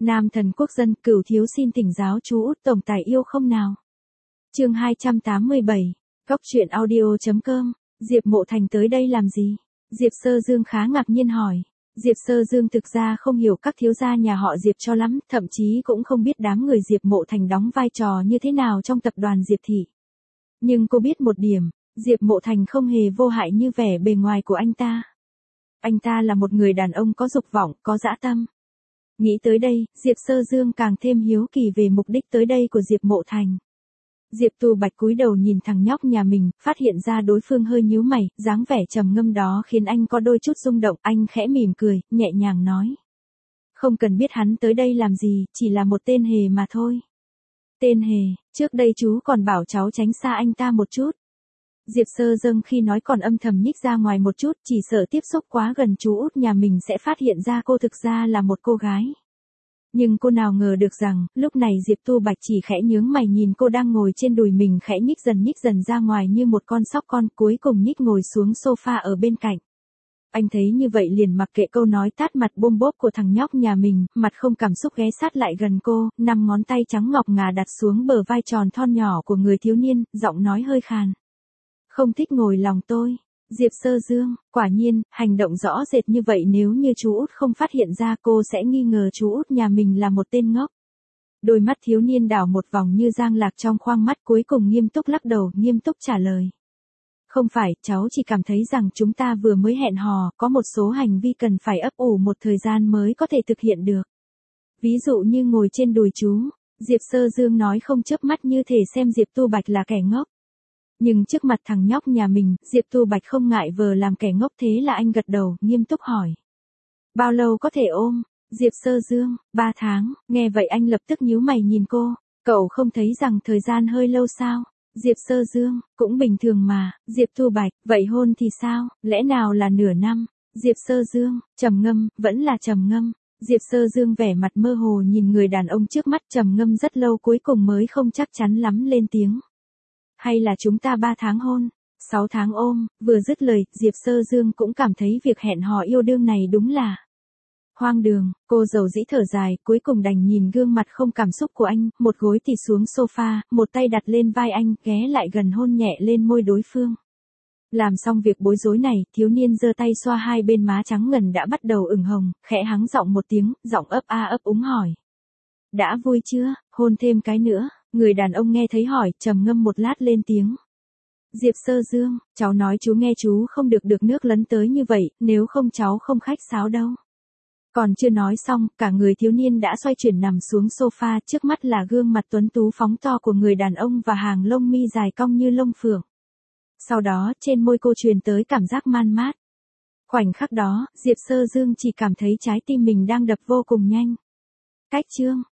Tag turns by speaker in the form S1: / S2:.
S1: Nam thần quốc dân, Cửu thiếu xin thỉnh giáo chú Út tổng tài yêu không nào. Chương 287. Góc truyện audio.com. Diệp Mộ Thành tới đây làm gì? Diệp Sơ Dương khá ngạc nhiên hỏi. Diệp Sơ Dương thực ra không hiểu các thiếu gia nhà họ Diệp cho lắm, thậm chí cũng không biết đám người Diệp Mộ Thành đóng vai trò như thế nào trong tập đoàn Diệp Thị. Nhưng cô biết một điểm, Diệp Mộ Thành không hề vô hại như vẻ bề ngoài của anh ta. Anh ta là một người đàn ông có dục vọng, có dã tâm. Nghĩ tới đây, Diệp Sơ Dương càng thêm hiếu kỳ về mục đích tới đây của Diệp Mộ Thành. Diệp Tu Bạch cúi đầu nhìn thằng nhóc nhà mình, phát hiện ra đối phương hơi nhíu mày, dáng vẻ trầm ngâm đó khiến anh có đôi chút rung động, anh khẽ mỉm cười, nhẹ nhàng nói. Không cần biết hắn tới đây làm gì, chỉ là một tên hề mà thôi. Tên hề, trước đây chú còn bảo cháu tránh xa anh ta một chút. Diệp Sơ Dương khi nói còn âm thầm nhích ra ngoài một chút, chỉ sợ tiếp xúc quá gần chú Út nhà mình sẽ phát hiện ra cô thực ra là một cô gái. Nhưng cô nào ngờ được rằng, lúc này Diệp Tu Bạch chỉ khẽ nhướng mày nhìn cô đang ngồi trên đùi mình khẽ nhích dần ra ngoài như một con sóc con, cuối cùng nhích ngồi xuống sofa ở bên cạnh. Anh thấy như vậy liền mặc kệ câu nói tát mặt bôm bốp của thằng nhóc nhà mình, mặt không cảm xúc ghé sát lại gần cô, 5 ngón tay trắng ngọc ngà đặt xuống bờ vai tròn thon nhỏ của người thiếu niên, giọng nói hơi khàn. Không thích ngồi lòng tôi. Diệp Sơ Dương, quả nhiên, hành động rõ rệt như vậy nếu như chú Út không phát hiện ra cô sẽ nghi ngờ chú Út nhà mình là một tên ngốc. Đôi mắt thiếu niên đảo một vòng như giang lạc trong khoang mắt, cuối cùng nghiêm túc lắc đầu, nghiêm túc trả lời. Không phải, cháu chỉ cảm thấy rằng chúng ta vừa mới hẹn hò, có một số hành vi cần phải ấp ủ một thời gian mới có thể thực hiện được. Ví dụ như ngồi trên đùi chú, Diệp Sơ Dương nói không chớp mắt như thể xem Diệp Tu Bạch là kẻ ngốc. Nhưng trước mặt thằng nhóc nhà mình, Diệp Tu Bạch không ngại vờ làm kẻ ngốc, thế là anh gật đầu, nghiêm túc hỏi. Bao lâu có thể ôm? Diệp Sơ Dương, 3 tháng, nghe vậy anh lập tức nhíu mày nhìn cô, cậu không thấy rằng thời gian hơi lâu sao? Diệp Sơ Dương, cũng bình thường mà. Diệp Tu Bạch, vậy hôn thì sao, lẽ nào là nửa năm? Diệp Sơ Dương, trầm ngâm, vẫn là trầm ngâm. Diệp Sơ Dương vẻ mặt mơ hồ nhìn người đàn ông trước mắt, trầm ngâm rất lâu cuối cùng mới không chắc chắn lắm lên tiếng. Hay là chúng ta 3 tháng hôn, 6 tháng ôm? Vừa dứt lời, Diệp Sơ Dương cũng cảm thấy việc hẹn hò yêu đương này đúng là hoang đường. Cô dầu dĩ thở dài, cuối cùng đành nhìn gương mặt không cảm xúc của anh, một gối thì xuống sofa, một tay đặt lên vai anh, ghé lại gần hôn nhẹ lên môi đối phương. Làm xong việc bối rối này, thiếu niên giơ tay xoa hai bên má trắng ngần đã bắt đầu ửng hồng, khẽ hắng giọng một tiếng, giọng ấp a ấp úng hỏi. Đã vui chưa, hôn thêm cái nữa? Người đàn ông nghe thấy hỏi, trầm ngâm một lát lên tiếng. Diệp Sơ Dương, cháu nói chú nghe chú không được nước lấn tới như vậy, nếu không cháu không khách sáo đâu. Còn chưa nói xong, cả người thiếu niên đã xoay chuyển nằm xuống sofa, trước mắt là gương mặt tuấn tú phóng to của người đàn ông và hàng lông mi dài cong như lông phượng. Sau đó, trên môi cô truyền tới cảm giác man mát. Khoảnh khắc đó, Diệp Sơ Dương chỉ cảm thấy trái tim mình đang đập vô cùng nhanh. Cách chương